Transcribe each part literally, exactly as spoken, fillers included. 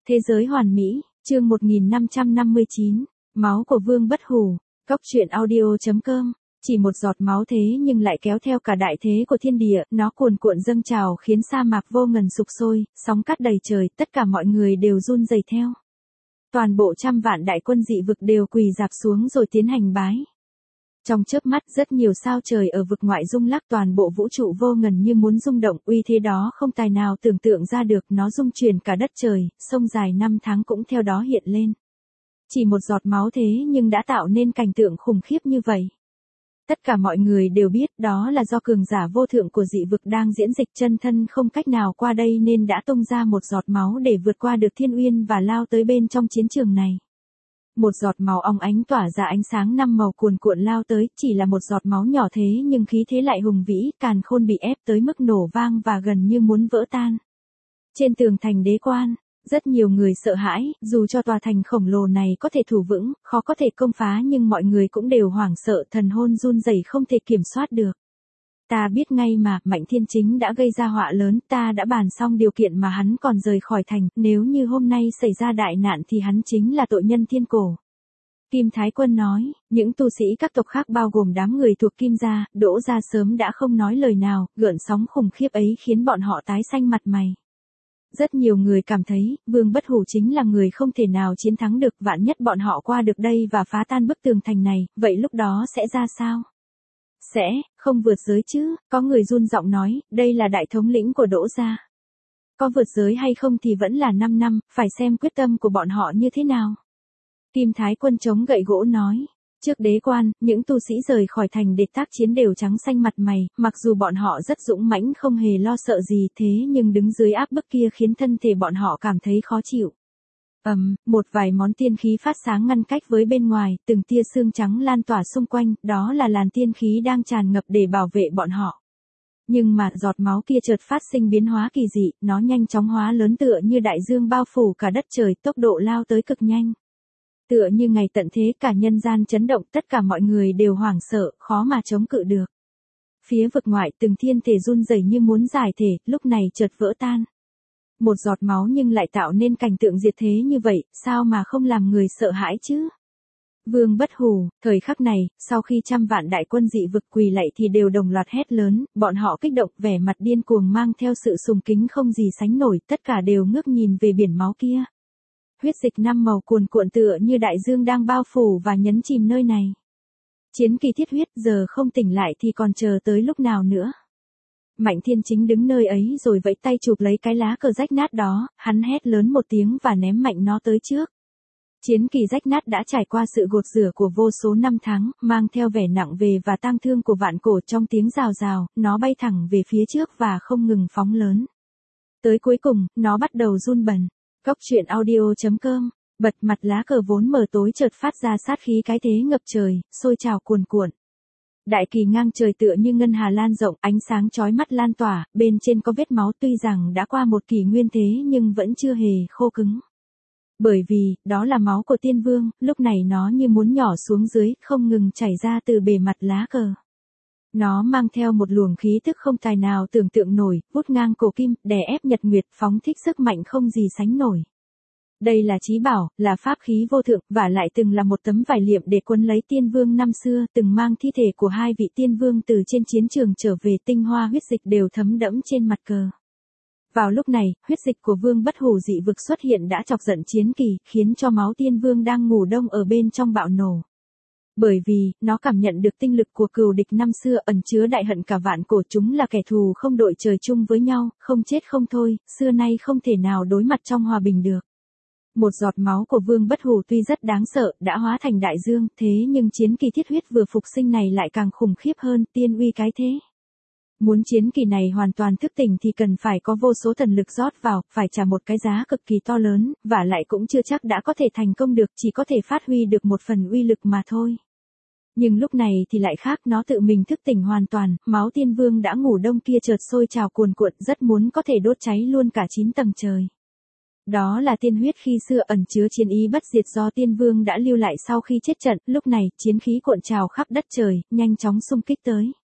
Thế giới hoàn mỹ, chương một nghìn năm trăm năm mươi chín, máu của Vương Bất Hủ, Cốc truyện audio chấm com. Chỉ một giọt máu thế nhưng lại kéo theo cả đại thế của thiên địa, nó cuồn cuộn dâng trào khiến sa mạc vô ngần sục sôi, sóng cát đầy trời, tất cả mọi người đều run rẩy theo. Toàn bộ trăm vạn đại quân dị vực đều quỳ rạp xuống rồi tiến hành bái. Trong chớp mắt rất nhiều sao trời ở vực ngoại rung lắc, toàn bộ vũ trụ vô ngần như muốn rung động, uy thế đó không tài nào tưởng tượng ra được, nó rung chuyển cả đất trời, sông dài năm tháng cũng theo đó hiện lên. Chỉ một giọt máu thế nhưng đã tạo nên cảnh tượng khủng khiếp như vậy. Tất cả mọi người đều biết đó là do cường giả vô thượng của dị vực đang diễn dịch, chân thân không cách nào qua đây nên đã tung ra một giọt máu để vượt qua được thiên uyên và lao tới bên trong chiến trường này. Một giọt máu óng ánh tỏa ra ánh sáng năm màu cuồn cuộn lao tới, chỉ là một giọt máu nhỏ thế nhưng khí thế lại hùng vĩ, càn khôn bị ép tới mức nổ vang và gần như muốn vỡ tan. Trên tường thành đế quan, rất nhiều người sợ hãi, dù cho tòa thành khổng lồ này có thể thủ vững, khó có thể công phá nhưng mọi người cũng đều hoảng sợ, thần hồn run rẩy không thể kiểm soát được. Ta biết ngay mà, Mạnh Thiên Chính đã gây ra họa lớn, ta đã bàn xong điều kiện mà hắn còn rời khỏi thành, nếu như hôm nay xảy ra đại nạn thì hắn chính là tội nhân thiên cổ. Kim Thái Quân nói, những tu sĩ các tộc khác bao gồm đám người thuộc Kim gia, Đỗ gia sớm đã không nói lời nào, gợn sóng khủng khiếp ấy khiến bọn họ tái xanh mặt mày. Rất nhiều người cảm thấy, Vương Bất Hủ chính là người không thể nào chiến thắng được, vạn nhất bọn họ qua được đây và phá tan bức tường thành này, vậy lúc đó sẽ ra sao? Sẽ, không vượt giới chứ, có người run giọng nói, đây là đại thống lĩnh của Đỗ gia. Có vượt giới hay không thì vẫn là năm năm, phải xem quyết tâm của bọn họ như thế nào. Kim Thái Quân chống gậy gỗ nói, trước đế quan, những tu sĩ rời khỏi thành để tác chiến đều trắng xanh mặt mày, mặc dù bọn họ rất dũng mãnh không hề lo sợ gì thế nhưng đứng dưới áp bức kia khiến thân thể bọn họ cảm thấy khó chịu. Ầm, um, một vài món tiên khí phát sáng ngăn cách với bên ngoài, từng tia sương trắng lan tỏa xung quanh, đó là làn tiên khí đang tràn ngập để bảo vệ bọn họ. Nhưng mà giọt máu kia chợt phát sinh biến hóa kỳ dị, nó nhanh chóng hóa lớn tựa như đại dương bao phủ cả đất trời, tốc độ lao tới cực nhanh. Tựa như ngày tận thế, cả nhân gian chấn động, tất cả mọi người đều hoảng sợ, khó mà chống cự được. Phía vực ngoại từng thiên thể run rẩy như muốn giải thể, lúc này chợt vỡ tan. Một giọt máu nhưng lại tạo nên cảnh tượng diệt thế như vậy, sao mà không làm người sợ hãi chứ? Vương Bất Hủ, thời khắc này, sau khi trăm vạn đại quân dị vực quỳ lạy thì đều đồng loạt hét lớn, bọn họ kích động, vẻ mặt điên cuồng mang theo sự sùng kính không gì sánh nổi, tất cả đều ngước nhìn về biển máu kia. Huyết dịch năm màu cuồn cuộn tựa như đại dương đang bao phủ và nhấn chìm nơi này. Chiến kỳ thiết huyết, giờ không tỉnh lại thì còn chờ tới lúc nào nữa? Mạnh Thiên Chính đứng nơi ấy rồi vẫy tay chụp lấy cái lá cờ rách nát đó, hắn hét lớn một tiếng và ném mạnh nó tới trước. Chiến kỳ rách nát đã trải qua sự gột rửa của vô số năm tháng, mang theo vẻ nặng về và tang thương của vạn cổ, trong tiếng rào rào, nó bay thẳng về phía trước và không ngừng phóng lớn. Tới cuối cùng, nó bắt đầu run bần. Cốc truyện audio chấm com, bật mặt lá cờ vốn mờ tối chợt phát ra sát khí cái thế ngập trời, sôi trào cuồn cuộn. Đại kỳ ngang trời tựa như ngân hà lan rộng, ánh sáng chói mắt lan tỏa, bên trên có vết máu, tuy rằng đã qua một kỷ nguyên thế nhưng vẫn chưa hề khô cứng. Bởi vì, đó là máu của tiên vương, lúc này nó như muốn nhỏ xuống dưới, không ngừng chảy ra từ bề mặt lá cờ. Nó mang theo một luồng khí tức không tài nào tưởng tượng nổi, vút ngang cổ kim, đè ép nhật nguyệt, phóng thích sức mạnh không gì sánh nổi. Đây là chí bảo, là pháp khí vô thượng, và lại từng là một tấm vải liệm để quấn lấy tiên vương năm xưa, từng mang thi thể của hai vị tiên vương từ trên chiến trường trở về, tinh hoa huyết dịch đều thấm đẫm trên mặt cờ. Vào lúc này, huyết dịch của Vương Bất Hủ dị vực xuất hiện đã chọc giận chiến kỳ, khiến cho máu tiên vương đang ngủ đông ở bên trong bạo nổ. Bởi vì, nó cảm nhận được tinh lực của cừu địch năm xưa ẩn chứa đại hận cả vạn cổ, chúng là kẻ thù không đội trời chung với nhau, không chết không thôi, xưa nay không thể nào đối mặt trong hòa bình được. Một giọt máu của Vương Bất Hủ tuy rất đáng sợ, đã hóa thành đại dương, thế nhưng chiến kỳ thiết huyết vừa phục sinh này lại càng khủng khiếp hơn, tiên uy cái thế. Muốn chiến kỳ này hoàn toàn thức tỉnh thì cần phải có vô số thần lực rót vào, phải trả một cái giá cực kỳ to lớn, và lại cũng chưa chắc đã có thể thành công được, chỉ có thể phát huy được một phần uy lực mà thôi. Nhưng lúc này thì lại khác, nó tự mình thức tỉnh hoàn toàn, máu tiên vương đã ngủ đông kia chợt sôi trào cuồn cuộn, rất muốn có thể đốt cháy luôn cả chín tầng trời. Đó là tiên huyết khi xưa ẩn chứa chiến ý bất diệt do tiên vương đã lưu lại sau khi chết trận, lúc này, chiến khí cuộn trào khắp đất trời, nhanh chóng xung kích tới.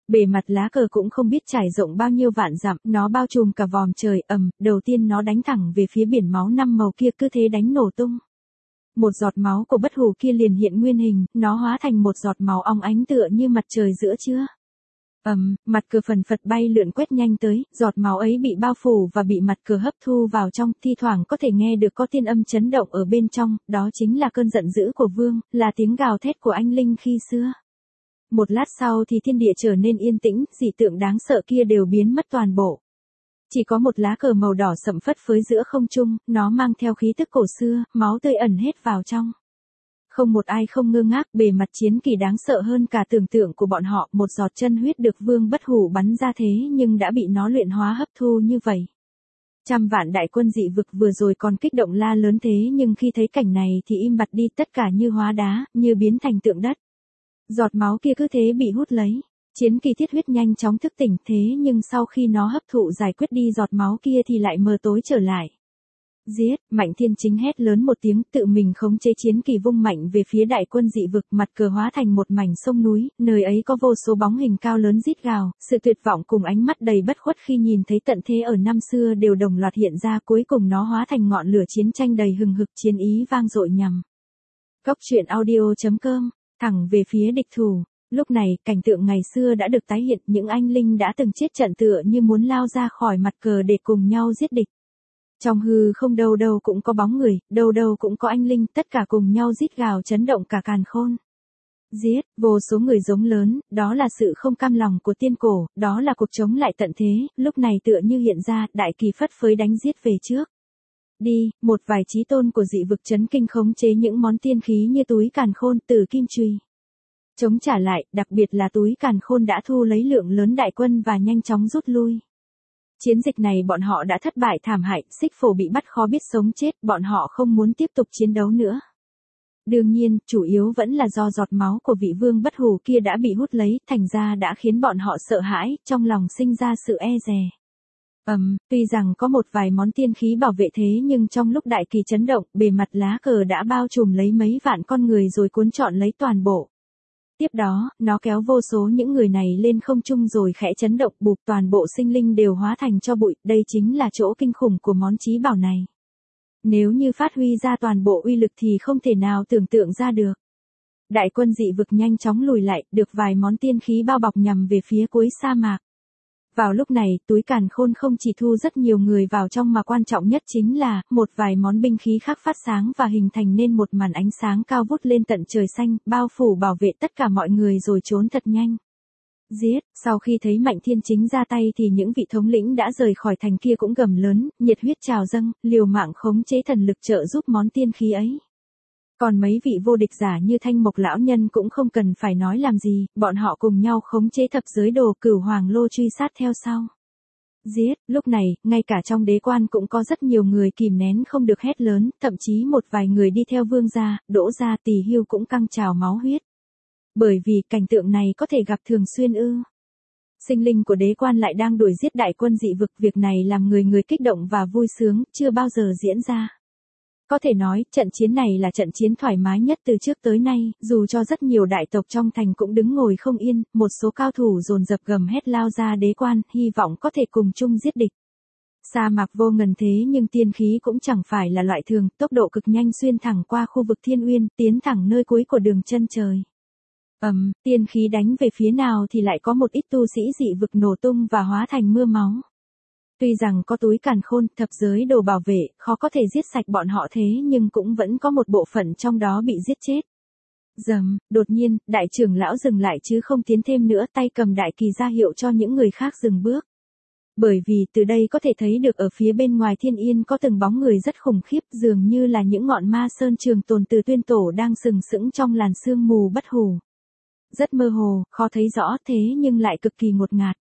Bề mặt lá cờ cũng không biết trải rộng bao nhiêu vạn dặm, nó bao trùm cả vòm trời. Ầm, đầu tiên nó đánh thẳng về phía biển máu năm màu kia, cứ thế đánh nổ tung. Một giọt máu của bất hủ kia liền hiện nguyên hình, nó hóa thành một giọt máu óng ánh tựa như mặt trời giữa trưa. Ầm, um, mặt cờ phần phật bay lượn quét nhanh tới, giọt máu ấy bị bao phủ và bị mặt cờ hấp thu vào trong, thi thoảng có thể nghe được có tiên âm chấn động ở bên trong, đó chính là cơn giận dữ của vương, là tiếng gào thét của anh linh khi xưa. Một lát sau thì thiên địa trở nên yên tĩnh, dị tượng đáng sợ kia đều biến mất toàn bộ. Chỉ có một lá cờ màu đỏ sậm phất phới giữa không trung, nó mang theo khí tức cổ xưa, máu tươi ẩn hết vào trong. Không một ai không ngơ ngác, bề mặt chiến kỳ đáng sợ hơn cả tưởng tượng của bọn họ, một giọt chân huyết được vương bất hủ bắn ra thế nhưng đã bị nó luyện hóa hấp thu như vậy. Trăm vạn đại quân dị vực vừa rồi còn kích động la lớn thế nhưng khi thấy cảnh này thì im bặt đi, tất cả như hóa đá, như biến thành tượng đất. Giọt máu kia cứ thế bị hút lấy. Chiến kỳ thiết huyết nhanh chóng thức tỉnh thế nhưng sau khi nó hấp thụ giải quyết đi giọt máu kia thì lại mờ tối trở lại. Giết, Mạnh Thiên Chính hét lớn một tiếng, tự mình khống chế chiến kỳ vung mạnh về phía đại quân dị vực, mặt cờ hóa thành một mảnh sông núi, nơi ấy có vô số bóng hình cao lớn rít gào, sự tuyệt vọng cùng ánh mắt đầy bất khuất khi nhìn thấy tận thế ở năm xưa đều đồng loạt hiện ra, cuối cùng nó hóa thành ngọn lửa chiến tranh đầy hừng hực, chiến ý vang dội nhằm. Góc truyện audio chấm com, thẳng về phía địch thủ. Lúc này, cảnh tượng ngày xưa đã được tái hiện, những anh linh đã từng chết trận tựa như muốn lao ra khỏi mặt cờ để cùng nhau giết địch. Trong hư không đâu đâu cũng có bóng người, đâu đâu cũng có anh linh, tất cả cùng nhau rít gào chấn động cả càn khôn. Giết, vô số người giống lớn, đó là sự không cam lòng của tiên cổ, đó là cuộc chống lại tận thế, lúc này tựa như hiện ra, đại kỳ phất phới đánh giết về trước. Đi, một vài chí tôn của dị vực chấn kinh khống chế những món tiên khí như túi càn khôn, tử kim chùy. Chống trả lại, đặc biệt là túi càn khôn đã thu lấy lượng lớn đại quân và nhanh chóng rút lui. Chiến dịch này bọn họ đã thất bại thảm hại, Xích Phổ bị bắt khó biết sống chết, bọn họ không muốn tiếp tục chiến đấu nữa. Đương nhiên, chủ yếu vẫn là do giọt máu của vị vương bất hủ kia đã bị hút lấy, thành ra đã khiến bọn họ sợ hãi, trong lòng sinh ra sự e dè. Ầm, um, tuy rằng có một vài món tiên khí bảo vệ thế nhưng trong lúc đại kỳ chấn động, bề mặt lá cờ đã bao trùm lấy mấy vạn con người rồi cuốn trọn lấy toàn bộ. Tiếp đó, nó kéo vô số những người này lên không trung rồi khẽ chấn động, bụp, toàn bộ sinh linh đều hóa thành tro bụi, đây chính là chỗ kinh khủng của món chí bảo này. Nếu như phát huy ra toàn bộ uy lực thì không thể nào tưởng tượng ra được. Đại quân dị vực nhanh chóng lùi lại, được vài món tiên khí bao bọc nhằm về phía cuối sa mạc. Vào lúc này, túi càn khôn không chỉ thu rất nhiều người vào trong mà quan trọng nhất chính là, một vài món binh khí khác phát sáng và hình thành nên một màn ánh sáng cao vút lên tận trời xanh, bao phủ bảo vệ tất cả mọi người rồi trốn thật nhanh. Giết, sau khi thấy Mạnh Thiên Chính ra tay thì những vị thống lĩnh đã rời khỏi thành kia cũng gầm lớn, nhiệt huyết trào dâng, liều mạng khống chế thần lực trợ giúp món tiên khí ấy. Còn mấy vị vô địch giả như Thanh Mộc lão nhân cũng không cần phải nói làm gì, bọn họ cùng nhau khống chế thập giới đồ Cửu Hoàng Lô truy sát theo sau. Giết, lúc này, ngay cả trong đế quan cũng có rất nhiều người kìm nén không được hét lớn, thậm chí một vài người đi theo vương gia, Đỗ gia, Tỳ Hưu cũng căng trào máu huyết. Bởi vì cảnh tượng này có thể gặp thường xuyên ư. Sinh linh của đế quan lại đang đuổi giết đại quân dị vực, việc này làm người người kích động và vui sướng, chưa bao giờ diễn ra. Có thể nói, trận chiến này là trận chiến thoải mái nhất từ trước tới nay, dù cho rất nhiều đại tộc trong thành cũng đứng ngồi không yên, một số cao thủ dồn dập gầm hét lao ra đế quan, hy vọng có thể cùng chung giết địch. Sa mạc vô ngần thế nhưng tiên khí cũng chẳng phải là loại thường, tốc độ cực nhanh xuyên thẳng qua khu vực Thiên Uyên, tiến thẳng nơi cuối của đường chân trời. Ầm, um, tiên khí đánh về phía nào thì lại có một ít tu sĩ dị vực nổ tung và hóa thành mưa máu. Tuy rằng có túi càn khôn, thập giới đồ bảo vệ, khó có thể giết sạch bọn họ thế nhưng cũng vẫn có một bộ phận trong đó bị giết chết. Dầm, đột nhiên, đại trưởng lão dừng lại chứ không tiến thêm nữa, tay cầm đại kỳ ra hiệu cho những người khác dừng bước. Bởi vì từ đây có thể thấy được ở phía bên ngoài Thiên Yên có từng bóng người rất khủng khiếp, dường như là những ngọn ma sơn trường tồn từ tuyên tổ đang sừng sững trong làn sương mù bất hủ. Rất mơ hồ, khó thấy rõ thế nhưng lại cực kỳ ngột ngạt.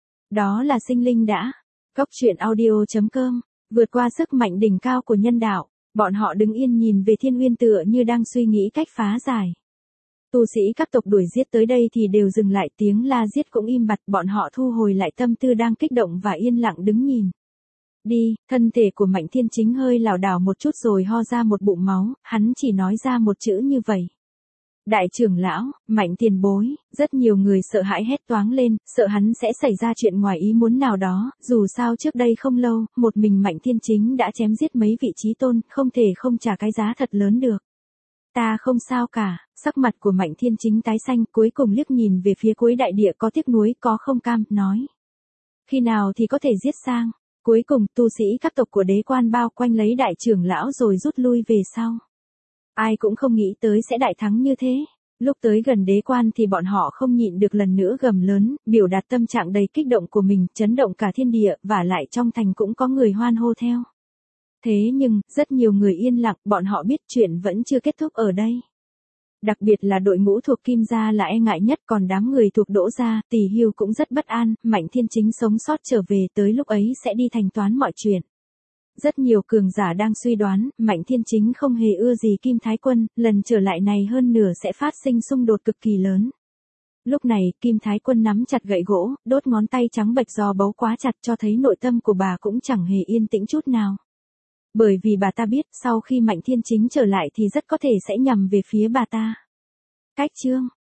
Đó là sinh linh đã. Góc truyện audio chấm com, vượt qua sức mạnh đỉnh cao của nhân đạo, bọn họ đứng yên nhìn về Thiên Uyên tựa như đang suy nghĩ cách phá giải. Tu sĩ các tộc đuổi giết tới đây thì đều dừng lại, tiếng la giết cũng im bặt, bọn họ thu hồi lại tâm tư đang kích động và yên lặng đứng nhìn. Đi, thân thể của Mạnh Thiên Chính hơi lảo đảo một chút rồi ho ra một bụng máu, hắn chỉ nói ra một chữ như vậy. Đại trưởng lão, Mạnh tiền bối, rất nhiều người sợ hãi hét toáng lên, sợ hắn sẽ xảy ra chuyện ngoài ý muốn nào đó, dù sao trước đây không lâu, một mình Mạnh Thiên Chính đã chém giết mấy vị chí tôn, không thể không trả cái giá thật lớn được. Ta không sao cả, sắc mặt của Mạnh Thiên Chính tái xanh, cuối cùng liếc nhìn về phía cuối đại địa có tiếc nuối, có không cam, nói. Khi nào thì có thể giết sang? Cuối cùng, tu sĩ các tộc của đế quan bao quanh lấy đại trưởng lão rồi rút lui về sau. Ai cũng không nghĩ tới sẽ đại thắng như thế. Lúc tới gần đế quan thì bọn họ không nhịn được lần nữa gầm lớn, biểu đạt tâm trạng đầy kích động của mình, chấn động cả thiên địa, và lại trong thành cũng có người hoan hô theo. Thế nhưng, rất nhiều người yên lặng, bọn họ biết chuyện vẫn chưa kết thúc ở đây. Đặc biệt là đội ngũ thuộc Kim gia là e ngại nhất, còn đám người thuộc Đỗ gia, Tỷ Hưu cũng rất bất an, Mạnh Thiên Chính sống sót trở về tới lúc ấy sẽ đi thanh toán mọi chuyện. Rất nhiều cường giả đang suy đoán, Mạnh Thiên Chính không hề ưa gì Kim Thái Quân, lần trở lại này hơn nửa sẽ phát sinh xung đột cực kỳ lớn. Lúc này, Kim Thái Quân nắm chặt gậy gỗ, đốt ngón tay trắng bệch do bấu quá chặt cho thấy nội tâm của bà cũng chẳng hề yên tĩnh chút nào. Bởi vì bà ta biết, sau khi Mạnh Thiên Chính trở lại thì rất có thể sẽ nhằm về phía bà ta. Cách chương